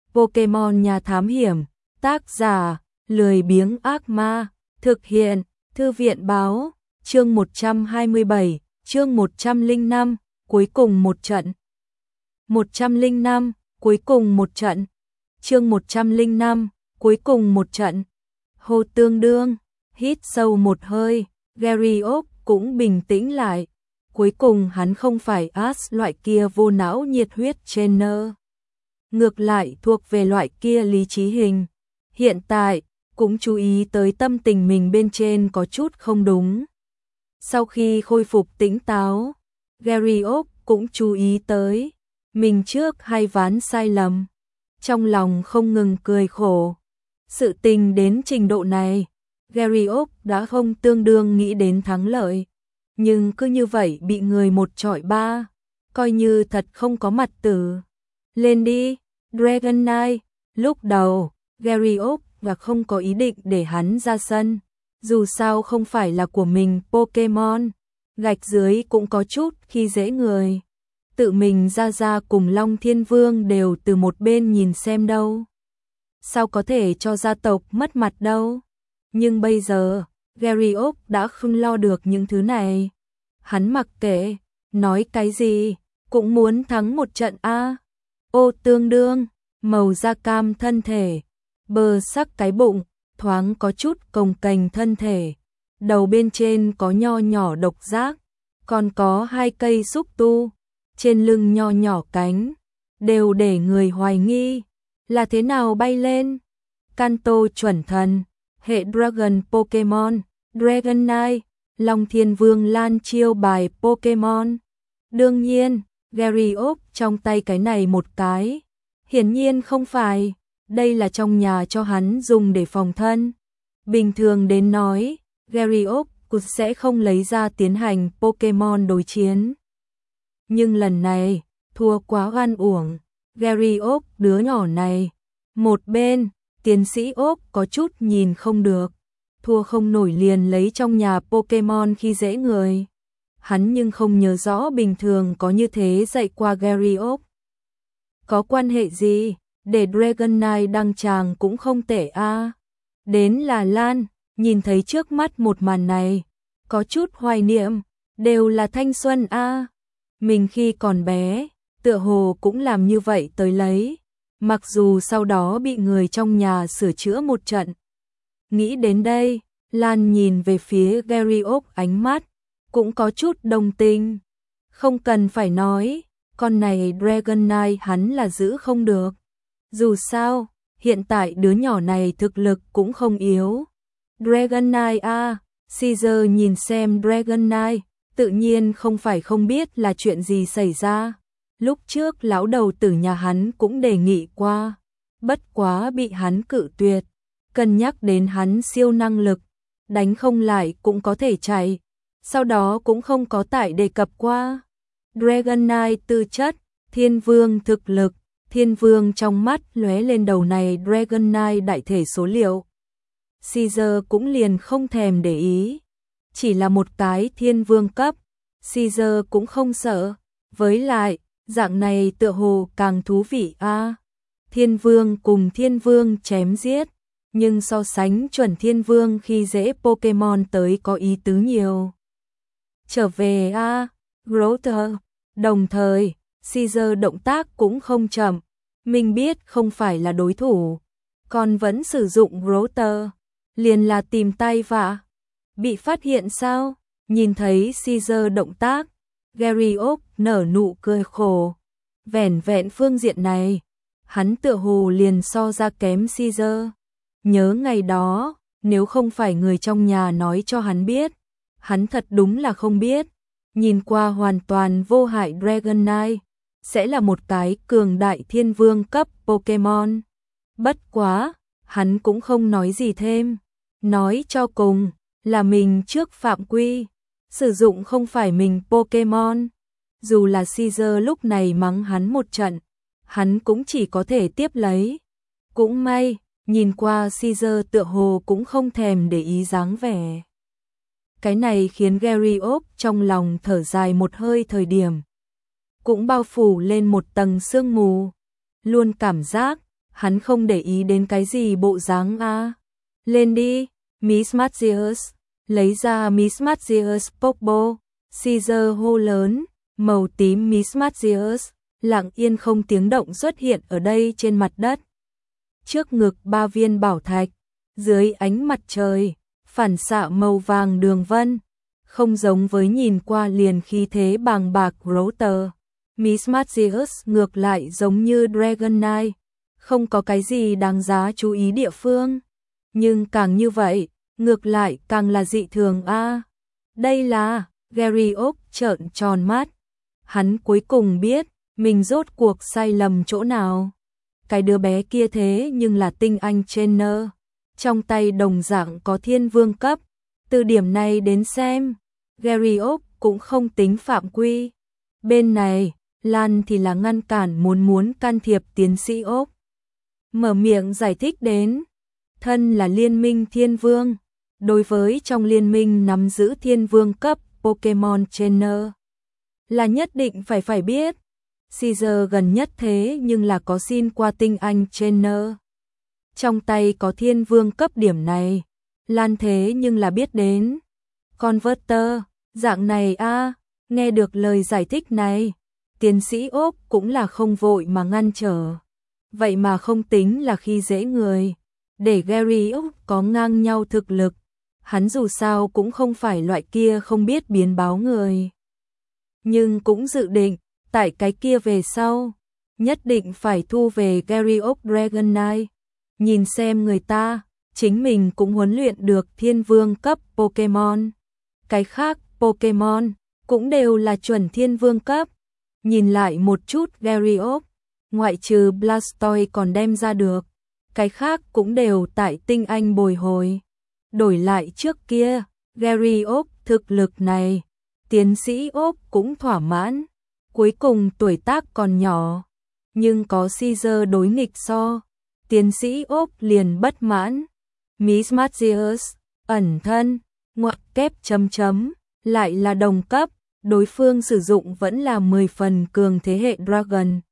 Pokemon Nhà Thám Hiểm, tác giả, lười biếng ác ma, thực hiện, Thư viện báo, chương 127, chương 105, cuối cùng một trận. 105, cuối cùng một trận. Chương 105, cuối cùng một trận. Hồ Tương Đương, hít sâu một hơi, Gary Oak cũng bình tĩnh lại. Cuối cùng hắn không phải Ash loại kia vô não nhiệt huyết trainer. Ngược lại thuộc về loại kia lý trí hình. Hiện tại, cũng chú ý tới tâm tình mình bên trên có chút không đúng. Sau khi khôi phục tỉnh táo, Gary Oak cũng chú ý tới mình trước hay ván sai lầm. Trong lòng không ngừng cười khổ. Sự tình đến trình độ này, Gary Oak đã không tương đương nghĩ đến thắng lợi. Nhưng cứ như vậy bị người một chọi ba, coi như thật không có mặt tử. Lên đi, Dragonite. Lúc đầu, Gary Oak và không có ý định để hắn ra sân. Dù sao không phải là của mình Pokemon, gạch dưới cũng có chút khi dễ người. Tự mình ra cùng Long Thiên Vương đều từ một bên nhìn xem đâu. Sao có thể cho gia tộc mất mặt đâu. Nhưng bây giờ, Gary Oak đã không lo được những thứ này. Hắn mặc kệ, nói cái gì, cũng muốn thắng một trận a. Ô Tương Đương, màu da cam thân thể, bờ sắc cái bụng, thoáng có chút cồng kềnh thân thể. Đầu bên trên có nho nhỏ độc giác, còn có 2 cây xúc tu, trên lưng nho nhỏ cánh, đều để người hoài nghi, là thế nào bay lên. Kanto chuẩn thần, hệ Dragon Pokemon, Dragonite, Long Thiên Vương Lan chiêu bài Pokemon. Đương nhiên, Gary Oak trong tay cái này một cái. Hiển nhiên không phải, đây là trong nhà cho hắn dùng để phòng thân. Bình thường đến nói, Gary Oak sẽ không lấy ra tiến hành Pokemon đối chiến. Nhưng lần này, thua quá oan uổng. Gary Oak đứa nhỏ này. Một bên, tiến sĩ Oak có chút nhìn không được. Thua không nổi liền lấy trong nhà Pokemon khi dễ người. Hắn nhưng không nhớ rõ bình thường có như thế dạy qua Gary Oak. Có quan hệ gì, để Dragonite đăng tràng cũng không tệ a. Đến là Lan, nhìn thấy trước mắt một màn này, có chút hoài niệm, đều là thanh xuân a. Mình khi còn bé, tựa hồ cũng làm như vậy tới lấy, mặc dù sau đó bị người trong nhà sửa chữa một trận. Nghĩ đến đây, Lan nhìn về phía Gary Oak ánh mắt, cũng có chút đồng tình. Không cần phải nói, con này Dragonite hắn là giữ không được. Dù sao, hiện tại đứa nhỏ này thực lực cũng không yếu. Dragonite a, Caesar nhìn xem Dragonite, tự nhiên không phải không biết là chuyện gì xảy ra. Lúc trước lão đầu tử nhà hắn cũng đề nghị qua, bất quá bị hắn cự tuyệt. Cân nhắc đến hắn siêu năng lực, đánh không lại cũng có thể chạy. Sau đó cũng không có tại đề cập qua. Dragonite tư chất, Thiên Vương thực lực, Thiên Vương trong mắt lóe lên đầu này Dragonite đại thể số liệu. Caesar cũng liền không thèm để ý. Chỉ là một cái Thiên Vương cấp, Caesar cũng không sợ. Với lại, dạng này tựa hồ càng thú vị a. Thiên Vương cùng Thiên Vương chém giết, nhưng so sánh chuẩn Thiên Vương khi dễ Pokemon tới có ý tứ nhiều. Trở về a, Grotter. Đồng thời, Caesar động tác cũng không chậm. Mình biết không phải là đối thủ, còn vẫn sử dụng Grotter, liền là tìm tay vạ. Bị phát hiện sao? Nhìn thấy Caesar động tác, Gary Oak nở nụ cười khổ. Vẻn vẹn phương diện này, hắn tựa hồ liền so ra kém Caesar. Nhớ ngày đó, nếu không phải người trong nhà nói cho hắn biết, hắn thật đúng là không biết. Nhìn qua hoàn toàn vô hại Dragonite, sẽ là một cái cường đại Thiên Vương cấp Pokemon. Bất quá, hắn cũng không nói gì thêm. Nói cho cùng, là mình trước phạm quy, sử dụng không phải mình Pokemon. Dù là Caesar lúc này mắng hắn một trận, hắn cũng chỉ có thể tiếp lấy. Cũng may, nhìn qua Caesar tựa hồ cũng không thèm để ý dáng vẻ. Cái này khiến Gary Oak trong lòng thở dài một hơi thời điểm. Cũng bao phủ lên một tầng sương mù. Luôn cảm giác, hắn không để ý đến cái gì bộ dáng a. Lên đi, Miss Mathias, lấy ra Miss Mathias Pogbo, Caesar hô lớn, màu tím Miss Mathias, lặng yên không tiếng động xuất hiện ở đây trên mặt đất. Trước ngực 3 viên bảo thạch, dưới ánh mặt trời, phản xạ màu vàng đường vân, không giống với nhìn qua liền khí thế bàng bạc Router. Miss Mathias ngược lại giống như Dragon Knight, không có cái gì đáng giá chú ý địa phương. Nhưng càng như vậy, ngược lại càng là dị thường a. Đây là, Gary Oak trợn tròn mắt. Hắn cuối cùng biết, mình rốt cuộc sai lầm chỗ nào. Cái đứa bé kia thế nhưng là tinh anh trainer, trong tay đồng dạng có thiên vương cấp. Từ điểm này đến xem, Gary Oak cũng không tính phạm quy. Bên này, Lan thì là ngăn cản muốn can thiệp tiến sĩ Oak. Mở miệng giải thích đến, thân là liên minh thiên vương, đối với trong liên minh nắm giữ thiên vương cấp Pokemon Trainer, là nhất định phải biết. Caesar gần nhất thế nhưng là có xin qua tinh anh Trainer. Trong tay có thiên vương cấp điểm này, Lan thế nhưng là biết đến. Converter, dạng này a. Nghe được lời giải thích này, tiến sĩ Ốc cũng là không vội mà ngăn trở. Vậy mà không tính là khi dễ người, để Gary Ốc có ngang nhau thực lực. Hắn dù sao cũng không phải loại kia không biết biến báo người. Nhưng cũng dự định, tại cái kia về sau, nhất định phải thu về Gary Oak Dragon Knight. Nhìn xem người ta, chính mình cũng huấn luyện được thiên vương cấp Pokemon. Cái khác Pokemon cũng đều là chuẩn thiên vương cấp. Nhìn lại một chút Gary Oak, ngoại trừ Blastoise còn đem ra được, cái khác cũng đều tại tinh anh bồi hồi. Đổi lại trước kia, Gary Oak thực lực này, tiến sĩ Oak cũng thỏa mãn. Cuối cùng tuổi tác còn nhỏ, nhưng có Caesar đối nghịch so, tiến sĩ Oak liền bất mãn. Miss Mathias, ẩn thân, ngoặc kép chấm, lại là đồng cấp, đối phương sử dụng vẫn là 10 phần cường thế hệ Dragon.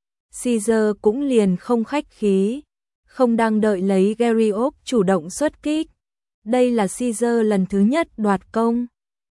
Caesar cũng liền không khách khí, không đang đợi lấy Gary Oak chủ động xuất kích. Đây là Caesar lần thứ nhất đoạt công.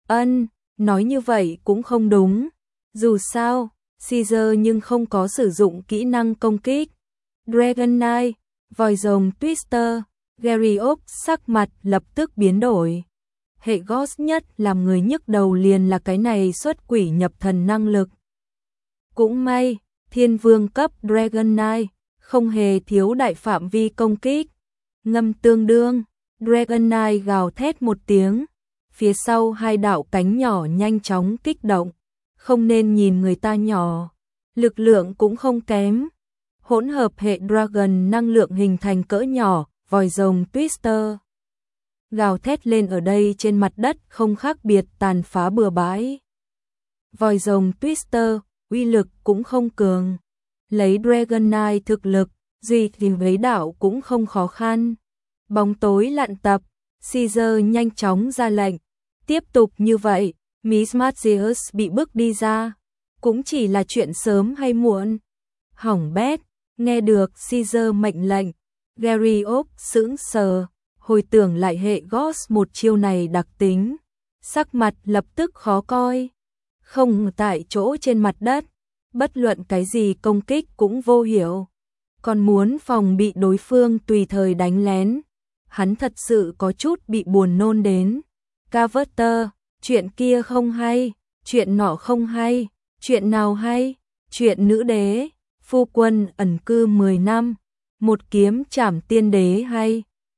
Nói như vậy cũng không đúng. Dù sao, Caesar nhưng không có sử dụng kỹ năng công kích. Dragon Knight, vòi rồng Twister, Gary Oak sắc mặt lập tức biến đổi. Hệ Ghost nhất làm người nhức đầu liền là cái này xuất quỷ nhập thần năng lực. Cũng may, thiên vương cấp Dragon Knight không hề thiếu đại phạm vi công kích. Ngâm tương đương, Dragon Knight gào thét một tiếng, phía sau 2 đạo cánh nhỏ nhanh chóng kích động. Không nên nhìn người ta nhỏ, lực lượng cũng không kém. Hỗn hợp hệ Dragon năng lượng hình thành cỡ nhỏ, vòi rồng Twister. Gào thét lên ở đây trên mặt đất không khác biệt tàn phá bừa bãi. Vòi rồng Twister, uy lực cũng không cường. Lấy Dragon Knight thực lực, duy tìm lấy đảo cũng không khó khăn. Bóng tối lặn tập, Caesar nhanh chóng ra lệnh. Tiếp tục như vậy, Miss Mathias bị bức đi ra, cũng chỉ là chuyện sớm hay muộn. Hỏng bét, nghe được Caesar mệnh lệnh, Gary Oak sững sờ, hồi tưởng lại hệ Ghost một chiêu này đặc tính, sắc mặt lập tức khó coi. Không tại chỗ trên mặt đất, bất luận cái gì công kích cũng vô hiệu, còn muốn phòng bị đối phương tùy thời đánh lén. Hắn thật sự có chút bị buồn nôn đến. Carver, chuyện kia không hay, chuyện nọ không hay, chuyện nào hay, chuyện nữ đế, phu quân ẩn cư 10 năm, một kiếm trảm tiên đế hay,